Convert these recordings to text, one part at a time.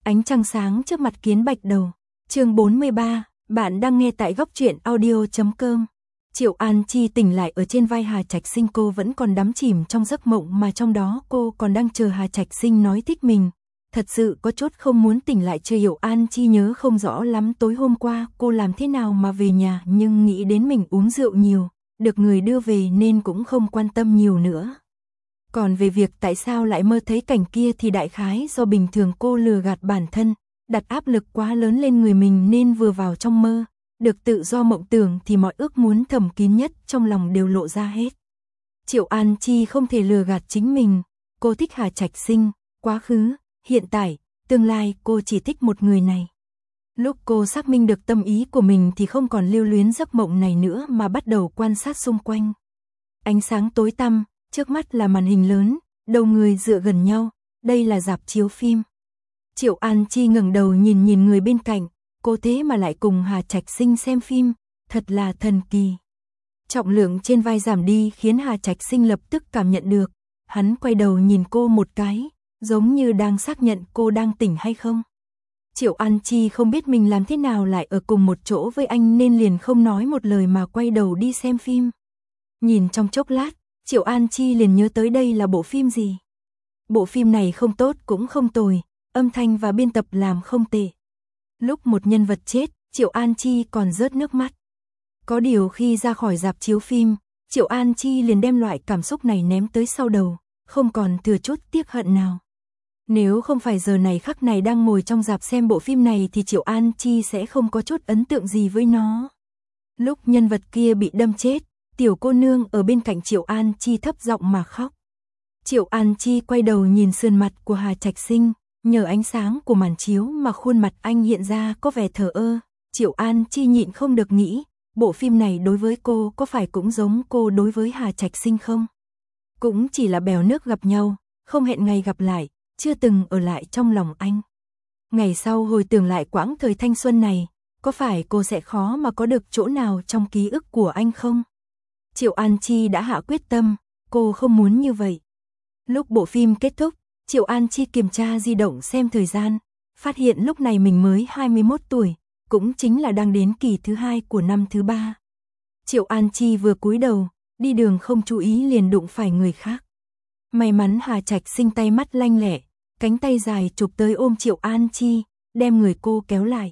Ánh trăng sáng trước mặt Kiến Bạch Đầu. Chương 43, bạn đang nghe tại góc truyện audio.com. Triệu An Chi tỉnh lại ở trên vai Hà Trạch Sinh, cô vẫn còn đắm chìm trong giấc mộng mà trong đó cô còn đang chờ Hà Trạch Sinh nói thích mình. Thật sự có chút không muốn tỉnh lại. Triệu An Chi nhớ không rõ lắm tối hôm qua cô làm thế nào mà về nhà, nhưng nghĩ đến mình uống rượu nhiều, được người đưa về nên cũng không quan tâm nhiều nữa. Còn về việc tại sao lại mơ thấy cảnh kia thì đại khái do bình thường cô lừa gạt bản thân, đặt áp lực quá lớn lên người mình nên vừa vào trong mơ, được tự do mộng tưởng thì mọi ước muốn thầm kín nhất trong lòng đều lộ ra hết. Triệu An Chi không thể lừa gạt chính mình, cô thích Hà Trạch Sinh, quá khứ, hiện tại, tương lai cô chỉ thích một người này. Lúc cô xác minh được tâm ý của mình thì không còn lưu luyến giấc mộng này nữa mà bắt đầu quan sát xung quanh. Ánh sáng tối tăm, trước mắt là màn hình lớn, đầu người dựa gần nhau, đây là rạp chiếu phim. Triệu An Chi ngẩng đầu nhìn người bên cạnh, cô thế mà lại cùng Hà Trạch Sinh xem phim, thật là thần kỳ. Trọng lượng trên vai giảm đi khiến Hà Trạch Sinh lập tức cảm nhận được, hắn quay đầu nhìn cô một cái, giống như đang xác nhận cô đang tỉnh hay không. Triệu An Chi không biết mình làm thế nào lại ở cùng một chỗ với anh nên liền không nói một lời mà quay đầu đi xem phim. Nhìn trong chốc lát, Triệu An Chi liền nhớ tới đây là bộ phim gì. Bộ phim này không tốt cũng không tồi, âm thanh và biên tập làm không tệ. Lúc một nhân vật chết, Triệu An Chi còn rớt nước mắt. Có điều khi ra khỏi rạp chiếu phim, Triệu An Chi liền đem loại cảm xúc này ném tới sau đầu, không còn thừa chút tiếc hận nào. Nếu không phải giờ này khắc này đang ngồi trong rạp xem bộ phim này thì Triệu An Chi sẽ không có chút ấn tượng gì với nó. Lúc nhân vật kia bị đâm chết, tiểu cô nương ở bên cạnh Triệu An Chi thấp giọng mà khóc. Triệu An Chi quay đầu nhìn sườn mặt của Hà Trạch Sinh, nhờ ánh sáng của màn chiếu mà khuôn mặt anh hiện ra có vẻ thờ ơ. Triệu An Chi nhịn không được nghĩ, bộ phim này đối với cô có phải cũng giống cô đối với Hà Trạch Sinh không? Cũng chỉ là bèo nước gặp nhau, không hẹn ngày gặp lại, chưa từng ở lại trong lòng anh. Ngày sau hồi tưởng lại quãng thời thanh xuân này, có phải cô sẽ khó mà có được chỗ nào trong ký ức của anh không? Triệu An Chi đã hạ quyết tâm, cô không muốn như vậy. Lúc bộ phim kết thúc, Triệu An Chi kiểm tra di động xem thời gian, phát hiện lúc này mình mới 21 tuổi, cũng chính là đang đến kỳ thứ 2 của năm thứ 3. Triệu An Chi vừa cúi đầu, đi đường không chú ý liền đụng phải người khác. May mắn Hà Trạch Sinh tay mắt lanh lẹ, cánh tay dài chụp tới ôm Triệu An Chi, đem người cô kéo lại.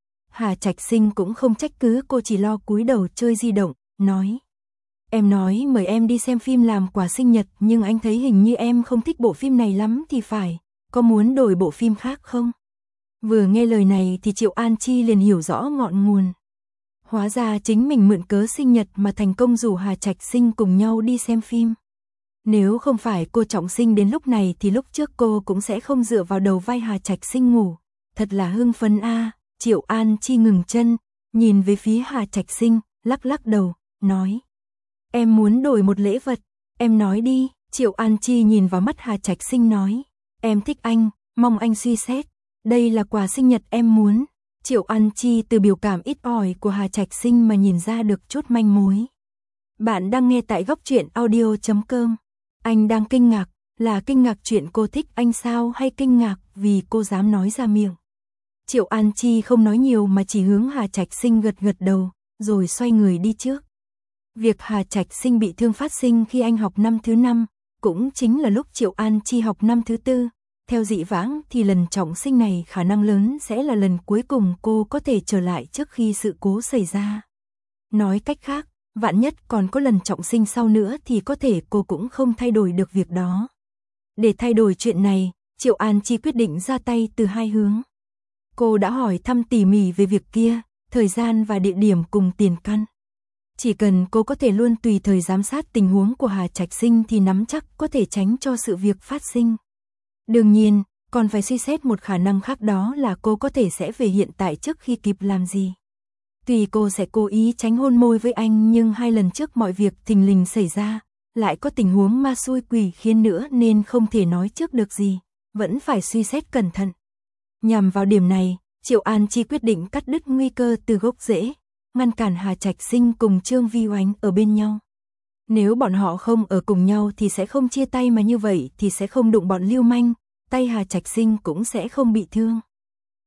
Hà Trạch Sinh cũng không trách cứ cô, chỉ lo cúi đầu chơi di động, nói: "Em nói mời em đi xem phim làm quà sinh nhật, nhưng anh thấy hình như em không thích bộ phim này lắm thì phải, có muốn đổi bộ phim khác không?" Vừa nghe lời này thì Triệu An Chi liền hiểu rõ ngọn nguồn. Hóa ra chính mình mượn cớ sinh nhật mà thành công rủ Hà Trạch Sinh cùng nhau đi xem phim. Nếu không phải cô trọng sinh đến lúc này thì lúc trước cô cũng sẽ không dựa vào đầu vai Hà Trạch Sinh ngủ. Thật là hưng phấn a. Triệu An Chi ngừng chân, nhìn về phía Hà Trạch Sinh, lắc lắc đầu, nói: "Em muốn đổi một lễ vật, em nói đi." Triệu An Chi nhìn vào mắt Hà Trạch Sinh nói: "Em thích anh, mong anh suy xét, đây là quà sinh nhật em muốn." Triệu An Chi từ biểu cảm ít ỏi của Hà Trạch Sinh mà nhìn ra được chút manh mối. Bạn đang nghe tại góc truyện audio.com. Anh đang kinh ngạc, là kinh ngạc chuyện cô thích anh sao hay kinh ngạc vì cô dám nói ra miệng? Triệu An Chi không nói nhiều mà chỉ hướng Hà Trạch Sinh gật gật đầu, rồi xoay người đi trước. Việc Hà Trạch Sinh bị thương phát sinh khi anh học năm thứ 5, cũng chính là lúc Triệu An Chi học năm thứ 4. Theo dị vãng thì lần trọng sinh này khả năng lớn sẽ là lần cuối cùng cô có thể trở lại trước khi sự cố xảy ra. Nói cách khác, vạn nhất còn có lần trọng sinh sau nữa thì có thể cô cũng không thay đổi được việc đó. Để thay đổi chuyện này, Triệu An Chi quyết định ra tay từ hai hướng. Cô đã hỏi thăm tỉ mỉ về việc kia, thời gian và địa điểm cùng tiền căn. Chỉ cần cô có thể luôn tùy thời giám sát tình huống của Hà Trạch Sinh thì nắm chắc có thể tránh cho sự việc phát sinh. Đương nhiên, còn phải suy xét một khả năng khác, đó là cô có thể sẽ về hiện tại trước khi kịp làm gì. Tuy cô sẽ cố ý tránh hôn môi với anh nhưng 2 lần trước mọi việc thình lình xảy ra, lại có tình huống ma xui quỷ khiến nữa nên không thể nói trước được gì, vẫn phải suy xét cẩn thận. Nhằm vào điểm này, Triệu An Chi quyết định cắt đứt nguy cơ từ gốc rễ, ngăn cản Hà Trạch Sinh cùng Trương Vi Oánh ở bên nhau. Nếu bọn họ không ở cùng nhau thì sẽ không chia tay, mà như vậy thì sẽ không đụng bọn lưu manh, tay Hà Trạch Sinh cũng sẽ không bị thương.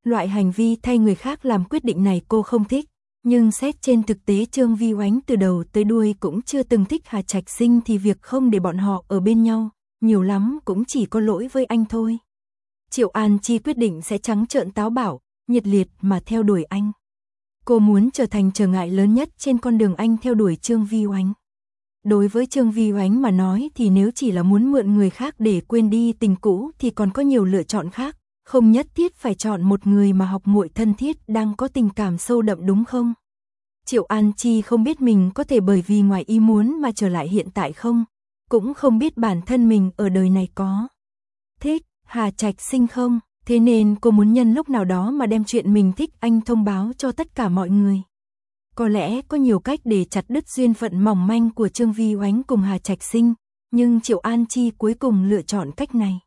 Loại hành vi thay người khác làm quyết định này cô không thích, nhưng xét trên thực tế Trương Vi Oánh từ đầu tới đuôi cũng chưa từng thích Hà Trạch Sinh thì việc không để bọn họ ở bên nhau, nhiều lắm cũng chỉ có lỗi với anh thôi. Triệu An Chi quyết định sẽ trắng trợn táo bạo, nhiệt liệt mà theo đuổi anh. Cô muốn trở thành trở ngại lớn nhất trên con đường anh theo đuổi Trương Vi Oánh. Đối với Trương Vi Oánh mà nói thì nếu chỉ là muốn mượn người khác để quên đi tình cũ thì còn có nhiều lựa chọn khác, không nhất thiết phải chọn một người mà học muội thân thiết đang có tình cảm sâu đậm đúng không? Triệu An Chi không biết mình có thể bởi vì ngoài ý muốn mà trở lại hiện tại không, cũng không biết bản thân mình ở đời này có thích Hà Trạch Sinh không, thế nên cô muốn nhân lúc nào đó mà đem chuyện mình thích anh thông báo cho tất cả mọi người. Có lẽ có nhiều cách để chặt đứt duyên phận mỏng manh của Trương Vi Oánh cùng Hà Trạch Sinh, nhưng Triệu An Chi cuối cùng lựa chọn cách này.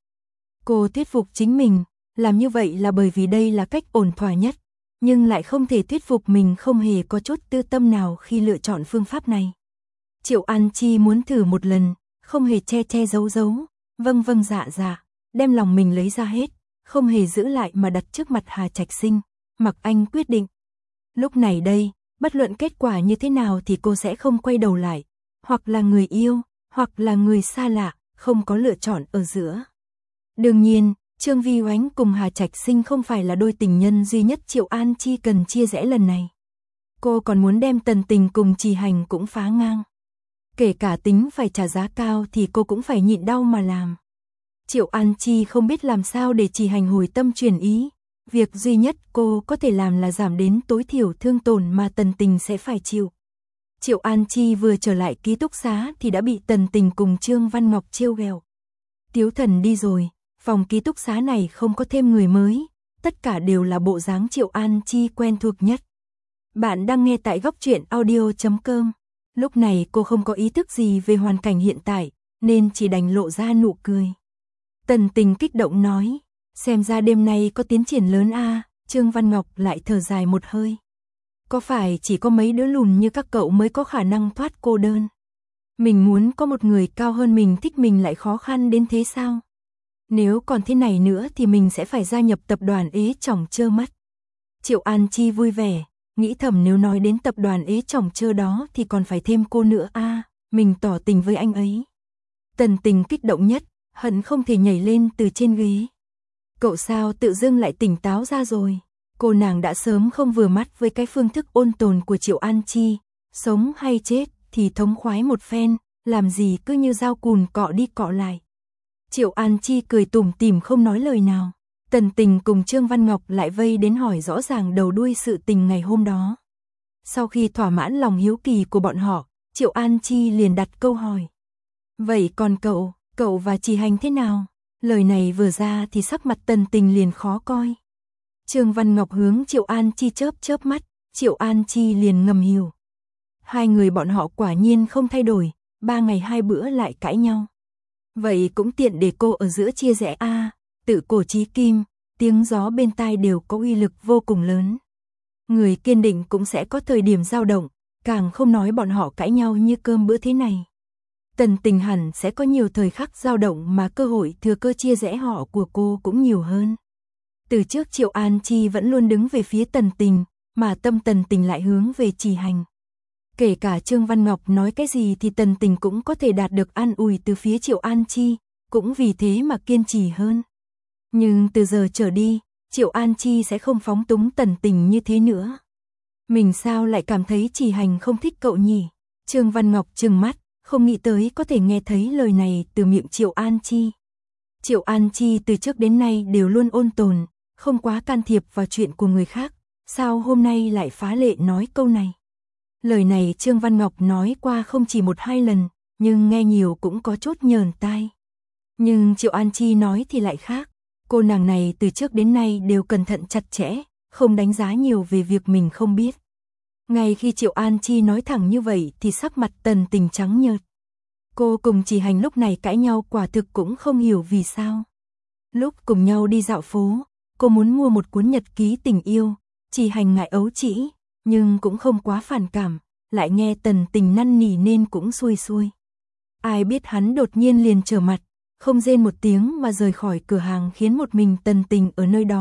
Cô thuyết phục chính mình, làm như vậy là bởi vì đây là cách ổn thỏa nhất, nhưng lại không thể thuyết phục mình không hề có chút tư tâm nào khi lựa chọn phương pháp này. Triệu An Chi muốn thử một lần, không hề che che giấu giấu, vâng vâng dạ dạ, đem lòng mình lấy ra hết, không hề giữ lại mà đặt trước mặt Hà Trạch Sinh, mặc anh quyết định. Lúc này đây, bất luận kết quả như thế nào thì cô sẽ không quay đầu lại, hoặc là người yêu, hoặc là người xa lạ, không có lựa chọn ở giữa. Đương nhiên, Trương Vi Oánh cùng Hà Trạch Sinh không phải là đôi tình nhân duy nhất Triệu An Chi cần chia rẽ lần này. Cô còn muốn đem Tần Tình cùng Trì Hành cũng phá ngang. Kể cả tính phải trả giá cao thì cô cũng phải nhịn đau mà làm. Triệu An Chi không biết làm sao để Trì Hành hồi tâm chuyển ý. Việc duy nhất cô có thể làm là giảm đến tối thiểu thương tổn mà Tần Tình sẽ phải chịu. Triệu An Chi vừa trở lại ký túc xá thì đã bị Tần Tình cùng Trương Văn Ngọc trêu ghẹo. Tiếu Thần đi rồi, phòng ký túc xá này không có thêm người mới, tất cả đều là bộ dáng Triệu An Chi quen thuộc nhất. Bạn đang nghe tại góc truyện audio.com. Lúc này cô không có ý thức gì về hoàn cảnh hiện tại, nên chỉ đành lộ ra nụ cười. Tần Tình kích động nói, xem ra đêm nay có tiến triển lớn a. Trương Văn Ngọc lại thở dài một hơi. Có phải chỉ có mấy đứa lùn như các cậu mới có khả năng thoát cô đơn? Mình muốn có một người cao hơn mình thích mình lại khó khăn đến thế sao? Nếu còn thế này nữa thì mình sẽ phải gia nhập tập đoàn ế chỏng trơ mắt. Triệu An Chi vui vẻ, nghĩ thầm nếu nói đến tập đoàn ế chỏng trơ đó thì còn phải thêm cô nữa a, mình tỏ tình với anh ấy. Tần Tình kích động nhất, hận không thể nhảy lên từ trên ghế. Cậu sao tự dưng lại tỉnh táo ra rồi? Cô nàng đã sớm không vừa mắt với cái phương thức ôn tồn của Triệu An Chi, sống hay chết thì thống khoái một phen, làm gì cứ như dao cùn cọ đi cọ lại. Triệu An Chi cười tủm tỉm không nói lời nào. Tần Tình cùng Trương Văn Ngọc lại vây đến hỏi rõ ràng đầu đuôi sự tình ngày hôm đó. Sau khi thỏa mãn lòng hiếu kỳ của bọn họ, Triệu An Chi liền đặt câu hỏi. Vậy còn cậu và Trì Hành thế nào? Lời này vừa ra thì sắc mặt Tần Tình liền khó coi. Trương Văn Ngọc hướng Triệu An Chi chớp chớp mắt, Triệu An Chi liền ngầm hiểu. Hai người bọn họ quả nhiên không thay đổi, 3 ngày 2 bữa lại cãi nhau. Vậy cũng tiện để cô ở giữa chia rẽ a, tự cổ chí kim, tiếng gió bên tai đều có uy lực vô cùng lớn. Người kiên định cũng sẽ có thời điểm dao động, càng không nói bọn họ cãi nhau như cơm bữa thế này. Tần Tình hẳn sẽ có nhiều thời khắc dao động mà cơ hội thừa cơ chia rẽ họ của cô cũng nhiều hơn. Từ trước Triệu An Chi vẫn luôn đứng về phía Tần Tình, mà tâm Tần Tình lại hướng về Trì Hành. Kể cả Trương Văn Ngọc nói cái gì thì Tần Tình cũng có thể đạt được an ủi từ phía Triệu An Chi, cũng vì thế mà kiên trì hơn. Nhưng từ giờ trở đi, Triệu An Chi sẽ không phóng túng Tần Tình như thế nữa. Mình sao lại cảm thấy Trì Hành không thích cậu nhỉ? Trương Văn Ngọc trừng mắt, không nghĩ tới có thể nghe thấy lời này từ miệng Triệu An Chi. Triệu An Chi từ trước đến nay đều luôn ôn tồn, không quá can thiệp vào chuyện của người khác, sao hôm nay lại phá lệ nói câu này? Lời này Trương Văn Ngọc nói qua không chỉ 1-2 lần, nhưng nghe nhiều cũng có chút nhờn tai. Nhưng Triệu An Chi nói thì lại khác, cô nàng này từ trước đến nay đều cẩn thận chặt chẽ, không đánh giá nhiều về việc mình không biết. Ngay khi Triệu An Chi nói thẳng như vậy thì sắc mặt Tần Tình trắng nhợt. Cô cùng Trì Hành lúc này cãi nhau quả thực cũng không hiểu vì sao. Lúc cùng nhau đi dạo phố, cô muốn mua một cuốn nhật ký tình yêu, Trì Hành ngại ấu trĩ, nhưng cũng không quá phản cảm, lại nghe Tần Tình năn nỉ nên cũng xuôi xuôi. Ai biết hắn đột nhiên liền trở mặt, không rên một tiếng mà rời khỏi cửa hàng khiến một mình Tần Tình ở nơi đó,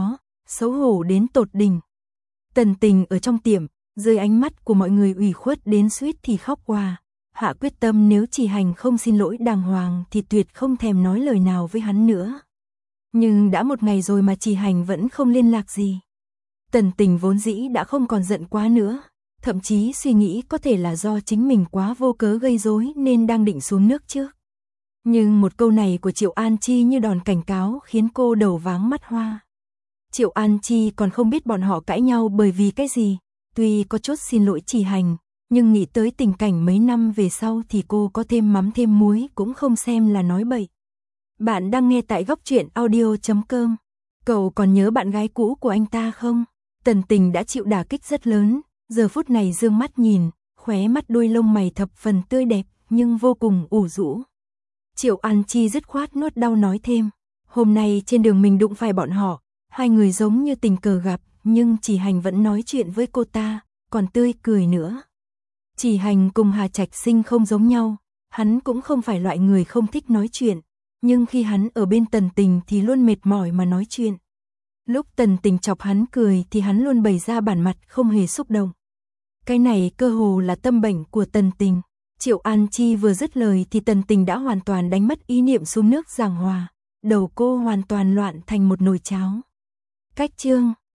xấu hổ đến tột đỉnh. Tần Tình ở trong tiệm, dưới ánh mắt của mọi người ủy khuất đến suýt thì khóc qua. Hạ quyết tâm nếu Chỉ Hành không xin lỗi đàng hoàng thì tuyệt không thèm nói lời nào với hắn nữa. Nhưng đã một ngày rồi mà Chỉ Hành vẫn không liên lạc gì. Tần Tình vốn dĩ đã không còn giận quá nữa, thậm chí suy nghĩ có thể là do chính mình quá vô cớ gây rối nên đang định xuống nước trước. Nhưng một câu này của Triệu An Chi như đòn cảnh cáo khiến cô đầu váng mắt hoa. Triệu An Chi còn không biết bọn họ cãi nhau bởi vì cái gì, tuy có chút xin lỗi Chỉ Hành, nhưng nghĩ tới tình cảnh mấy năm về sau thì cô có thêm mắm thêm muối cũng không xem là nói bậy. Bạn đang nghe tại góc truyện audio.com. Cậu còn nhớ bạn gái cũ của anh ta không? Tần Tình đã chịu đả kích rất lớn, giờ phút này dương mắt nhìn, khóe mắt đuôi lông mày thập phần tươi đẹp nhưng vô cùng ủ rũ. Triệu An Chi dứt khoát nuốt đau nói thêm, hôm nay trên đường mình đụng phải bọn họ, hai người giống như tình cờ gặp, nhưng Chỉ Hành vẫn nói chuyện với cô ta, còn tươi cười nữa. Chỉ Hành cùng Hà Trạch Sinh không giống nhau, hắn cũng không phải loại người không thích nói chuyện, nhưng khi hắn ở bên Tần Tình thì luôn mệt mỏi mà nói chuyện. Lúc Tần Tình chọc hắn cười thì hắn luôn bày ra bản mặt không hề xúc động. Cái này cơ hồ là tâm bệnh của Tần Tình. Triệu An Chi vừa dứt lời thì Tần Tình đã hoàn toàn đánh mất ý niệm xuống nước giảng hòa, đầu cô hoàn toàn loạn thành một nồi cháo. Cách chương